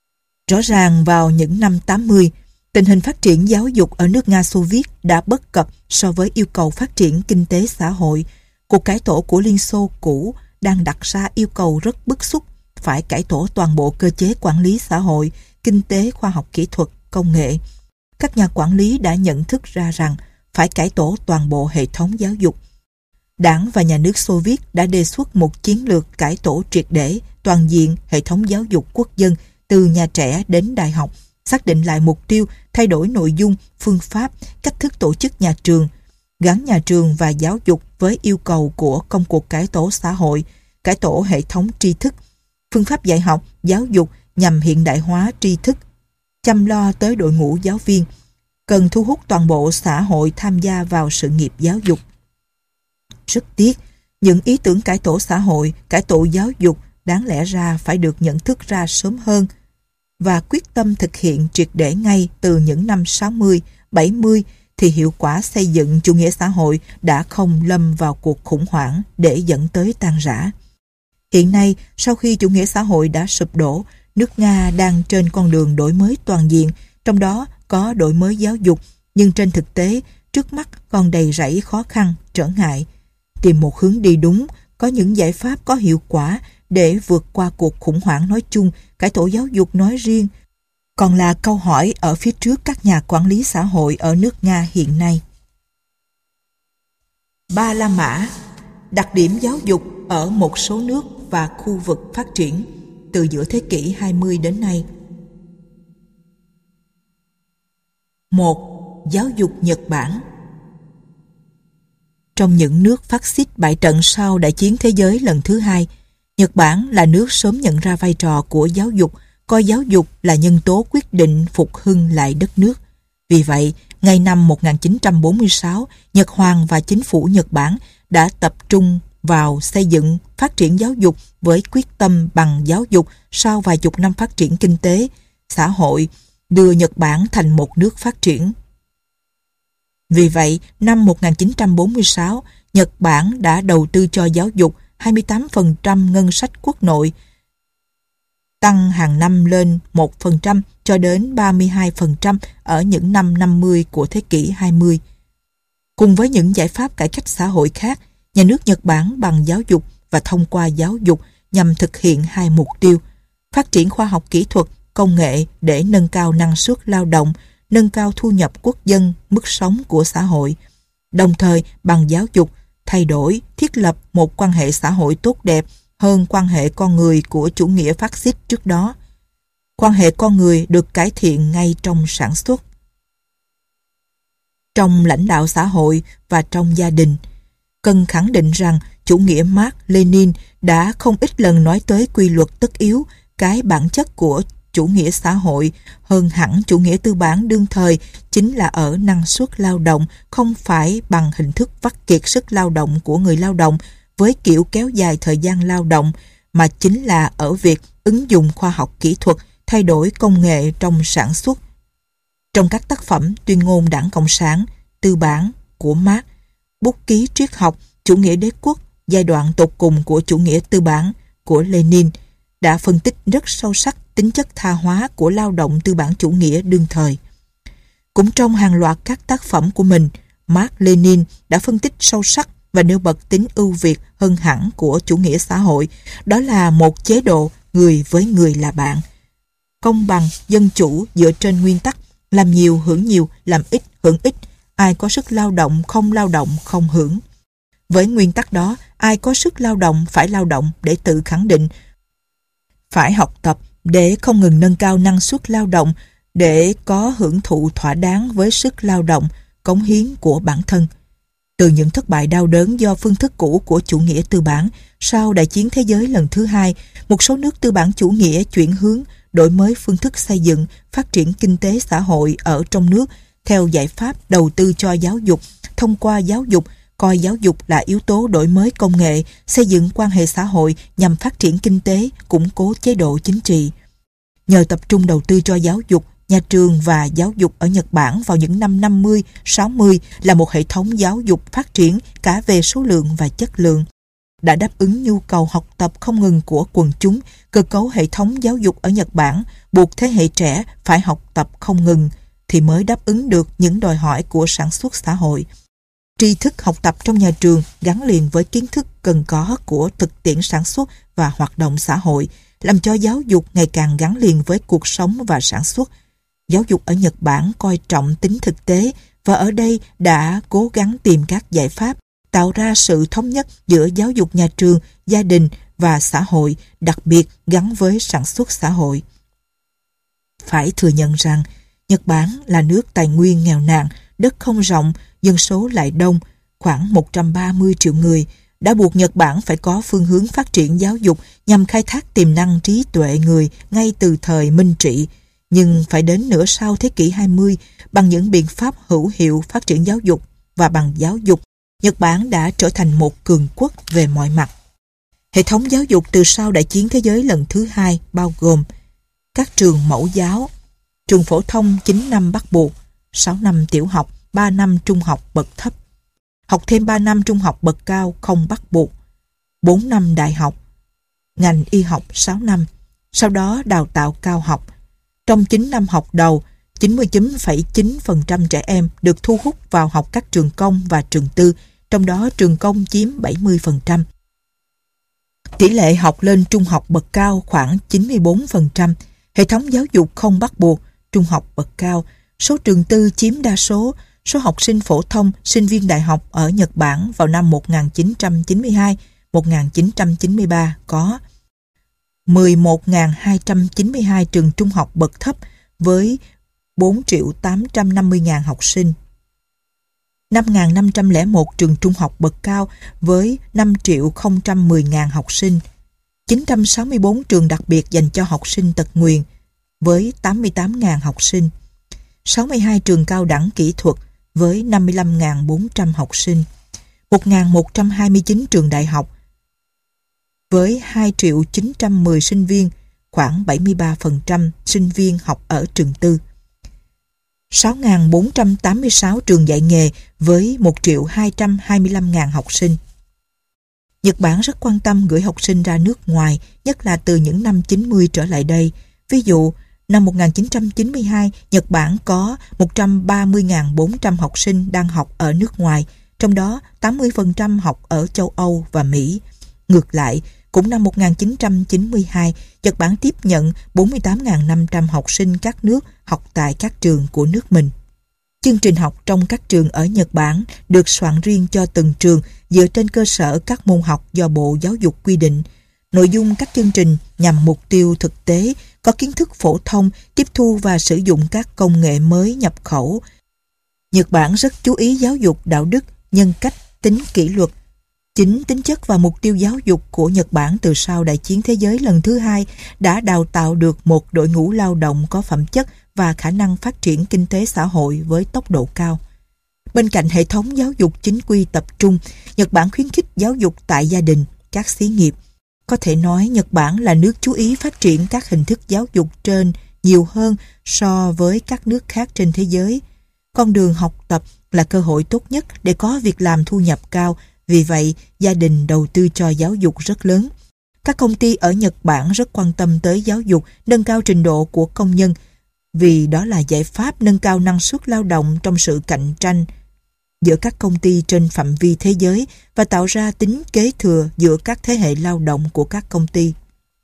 Rõ ràng vào những năm 80, tình hình phát triển giáo dục ở nước Nga Xô Viết đã bất cập so với yêu cầu phát triển kinh tế xã hội. Cuộc cải tổ của Liên Xô cũ đang đặt ra yêu cầu rất bức xúc, phải cải tổ toàn bộ cơ chế quản lý xã hội, kinh tế, khoa học kỹ thuật, công nghệ. Các nhà quản lý đã nhận thức ra rằng phải cải tổ toàn bộ hệ thống giáo dục. Đảng và nhà nước Xô Viết đã đề xuất một chiến lược cải tổ triệt để, toàn diện hệ thống giáo dục quốc dân từ nhà trẻ đến đại học, xác định lại mục tiêu, thay đổi nội dung, phương pháp, cách thức tổ chức nhà trường, gắn nhà trường và giáo dục với yêu cầu của công cuộc cải tổ xã hội, cải tổ hệ thống tri thức, phương pháp dạy học, giáo dục nhằm hiện đại hóa tri thức, chăm lo tới đội ngũ giáo viên, cần thu hút toàn bộ xã hội tham gia vào sự nghiệp giáo dục. Rất tiếc, những ý tưởng cải tổ xã hội, cải tổ giáo dục đáng lẽ ra phải được nhận thức ra sớm hơn và quyết tâm thực hiện triệt để ngay từ những năm 60, 70 thì hiệu quả xây dựng chủ nghĩa xã hội đã không lâm vào cuộc khủng hoảng để dẫn tới tan rã. Hiện nay, sau khi chủ nghĩa xã hội đã sụp đổ, nước Nga đang trên con đường đổi mới toàn diện, trong đó có đổi mới giáo dục, nhưng trên thực tế, trước mắt còn đầy rẫy khó khăn, trở ngại. Tìm một hướng đi đúng, có những giải pháp có hiệu quả để vượt qua cuộc khủng hoảng nói chung, cải tổ giáo dục nói riêng, còn là câu hỏi ở phía trước các nhà quản lý xã hội ở nước Nga hiện nay. Ba La Mã, đặc điểm giáo dục ở một số nước và khu vực phát triển từ giữa thế kỷ 20 đến nay. 1. Giáo dục Nhật Bản. Trong những nước phát xít bại trận sau Đại chiến thế giới lần thứ hai, Nhật Bản là nước sớm nhận ra vai trò của giáo dục, coi giáo dục là nhân tố quyết định phục hưng lại đất nước. Vì vậy, ngay năm 1946, Nhật Hoàng và chính phủ Nhật Bản đã tập trung vào xây dựng, phát triển giáo dục với quyết tâm bằng giáo dục sau vài chục năm phát triển kinh tế, xã hội, đưa Nhật Bản thành một nước phát triển. Vì vậy, năm 1946, Nhật Bản đã đầu tư cho giáo dục 28% ngân sách quốc nội, tăng hàng năm lên 1% cho đến 32% ở những năm 50 của thế kỷ 20. Cùng với những giải pháp cải cách xã hội khác, nhà nước Nhật Bản bằng giáo dục và thông qua giáo dục nhằm thực hiện hai mục tiêu: phát triển khoa học kỹ thuật, công nghệ để nâng cao năng suất lao động, nâng cao thu nhập quốc dân, mức sống của xã hội. Đồng thời, bằng giáo dục, thay đổi, thiết lập một quan hệ xã hội tốt đẹp hơn quan hệ con người của chủ nghĩa phát xít trước đó. Quan hệ con người được cải thiện ngay trong sản xuất, trong lãnh đạo xã hội và trong gia đình. Cần khẳng định rằng chủ nghĩa Mác Lênin đã không ít lần nói tới quy luật tất yếu, cái bản chất của chủ nghĩa xã hội hơn hẳn chủ nghĩa tư bản đương thời chính là ở năng suất lao động, không phải bằng hình thức vắt kiệt sức lao động của người lao động với kiểu kéo dài thời gian lao động, mà chính là ở việc ứng dụng khoa học kỹ thuật, thay đổi công nghệ trong sản xuất. Trong các tác phẩm Tuyên ngôn Đảng Cộng sản, Tư bản của Mác, Bút ký triết học, Chủ nghĩa đế quốc, giai đoạn tột cùng của chủ nghĩa tư bản của Lenin, đã phân tích rất sâu sắc tính chất tha hóa của lao động tư bản chủ nghĩa đương thời. Cũng trong hàng loạt các tác phẩm của mình, Mác Lênin đã phân tích sâu sắc và nêu bật tính ưu việt hơn hẳn của chủ nghĩa xã hội, đó là một chế độ người với người là bạn, công bằng, dân chủ dựa trên nguyên tắc làm nhiều hưởng nhiều, làm ít hưởng ít, ai có sức lao động không hưởng. Với nguyên tắc đó, ai có sức lao động để tự khẳng định, phải học tập để không ngừng nâng cao năng suất lao động, để có hưởng thụ thỏa đáng với sức lao động, cống hiến của bản thân. Từ những thất bại đau đớn do phương thức cũ của chủ nghĩa tư bản, sau Đại chiến Thế giới lần thứ hai, một số nước tư bản chủ nghĩa chuyển hướng, đổi mới phương thức xây dựng, phát triển kinh tế xã hội ở trong nước theo giải pháp đầu tư cho giáo dục, thông qua giáo dục, coi giáo dục là yếu tố đổi mới công nghệ, xây dựng quan hệ xã hội nhằm phát triển kinh tế, củng cố chế độ chính trị. Nhờ tập trung đầu tư cho giáo dục, nhà trường và giáo dục ở Nhật Bản vào những năm 50, 60 là một hệ thống giáo dục phát triển cả về số lượng và chất lượng, đã đáp ứng nhu cầu học tập không ngừng của quần chúng. Cơ cấu hệ thống giáo dục ở Nhật Bản buộc thế hệ trẻ phải học tập không ngừng thì mới đáp ứng được những đòi hỏi của sản xuất xã hội. Tri thức học tập trong nhà trường gắn liền với kiến thức cần có của thực tiễn sản xuất và hoạt động xã hội, làm cho giáo dục ngày càng gắn liền với cuộc sống và sản xuất. Giáo dục ở Nhật Bản coi trọng tính thực tế và ở đây đã cố gắng tìm các giải pháp tạo ra sự thống nhất giữa giáo dục nhà trường, gia đình và xã hội, đặc biệt gắn với sản xuất xã hội. Phải thừa nhận rằng Nhật Bản là nước tài nguyên nghèo nàn, đất không rộng, dân số lại đông, khoảng 130 triệu người, đã buộc Nhật Bản phải có phương hướng phát triển giáo dục nhằm khai thác tiềm năng trí tuệ người ngay từ thời Minh trị. Nhưng phải đến nửa sau thế kỷ 20, bằng những biện pháp hữu hiệu phát triển giáo dục và bằng giáo dục, Nhật Bản đã trở thành một cường quốc về mọi mặt. Hệ thống giáo dục từ sau Đại chiến Thế giới lần thứ hai bao gồm các trường mẫu giáo, trường phổ thông 9 năm bắt buộc, 6 năm tiểu học, 3 năm trung học bậc thấp, học thêm 3 năm trung học bậc cao không bắt buộc, 4 năm đại học, ngành y học 6 năm, sau đó đào tạo cao học. Trong 9 năm học đầu, 99,9% trẻ em được thu hút vào học các trường công và trường tư, trong đó trường công chiếm 70%. Tỷ lệ học lên trung học bậc cao khoảng 94%, hệ thống giáo dục không bắt buộc, trung học bậc cao, số trường tư chiếm đa số học sinh phổ thông, sinh viên đại học ở Nhật Bản vào năm 1992-1993 có 11.292 trường trung học bậc thấp với 4.850.000 học sinh. 5.501 trường trung học bậc cao với 5.010.000 học sinh. 964 trường đặc biệt dành cho học sinh tật nguyền với 88.000 học sinh. 62 trường cao đẳng kỹ thuật với 55.400 học sinh. 1.129 trường đại học với 2.910 sinh viên, khoảng 73% sinh viên học ở trường tư. 6.486 trường dạy nghề với 1.225.000 học sinh. Nhật Bản rất quan tâm gửi học sinh ra nước ngoài, nhất là từ những năm 90 trở lại đây. Ví dụ, năm 1992, Nhật Bản có 130.400 học sinh đang học ở nước ngoài, trong đó 80% học ở châu Âu và Mỹ. Ngược lại, cũng năm 1992, Nhật Bản tiếp nhận 48.500 học sinh các nước học tại các trường của nước mình. Chương trình học trong các trường ở Nhật Bản được soạn riêng cho từng trường dựa trên cơ sở các môn học do Bộ Giáo dục quy định. Nội dung các chương trình nhằm mục tiêu thực tế, có kiến thức phổ thông, tiếp thu và sử dụng các công nghệ mới nhập khẩu. Nhật Bản rất chú ý giáo dục đạo đức, nhân cách, tính kỷ luật. Chính tính chất và mục tiêu giáo dục của Nhật Bản từ sau Đại chiến thế giới lần thứ hai đã đào tạo được một đội ngũ lao động có phẩm chất và khả năng phát triển kinh tế xã hội với tốc độ cao. Bên cạnh hệ thống giáo dục chính quy tập trung, Nhật Bản khuyến khích giáo dục tại gia đình, các xí nghiệp. Có thể nói Nhật Bản là nước chú ý phát triển các hình thức giáo dục trên nhiều hơn so với các nước khác trên thế giới. Con đường học tập là cơ hội tốt nhất để có việc làm thu nhập cao, vì vậy gia đình đầu tư cho giáo dục rất lớn. Các công ty ở Nhật Bản rất quan tâm tới giáo dục, nâng cao trình độ của công nhân, vì đó là giải pháp nâng cao năng suất lao động trong sự cạnh tranh giữa các công ty trên phạm vi thế giới và tạo ra tính kế thừa giữa các thế hệ lao động của các công ty.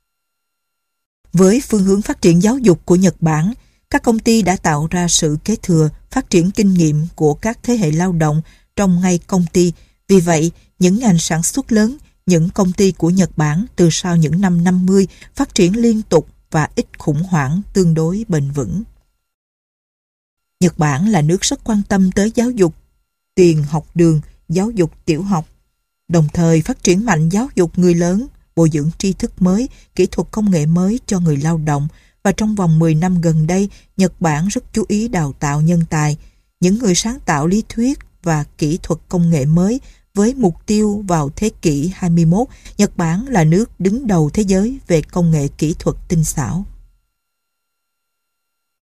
Với phương hướng phát triển giáo dục của Nhật Bản, các công ty đã tạo ra sự kế thừa, phát triển kinh nghiệm của các thế hệ lao động trong ngay công ty. Vì vậy, những ngành sản xuất lớn, những công ty của Nhật Bản từ sau những năm 50 phát triển liên tục và ít khủng hoảng tương đối bền vững. Nhật Bản là nước rất quan tâm tới giáo dục tiền học đường, giáo dục tiểu học, đồng thời phát triển mạnh giáo dục người lớn, bồi dưỡng tri thức mới, kỹ thuật công nghệ mới cho người lao động, và trong vòng 10 năm gần đây, Nhật Bản rất chú ý đào tạo nhân tài, những người sáng tạo lý thuyết và kỹ thuật công nghệ mới với mục tiêu vào thế kỷ 21, Nhật Bản là nước đứng đầu thế giới về công nghệ kỹ thuật tinh xảo.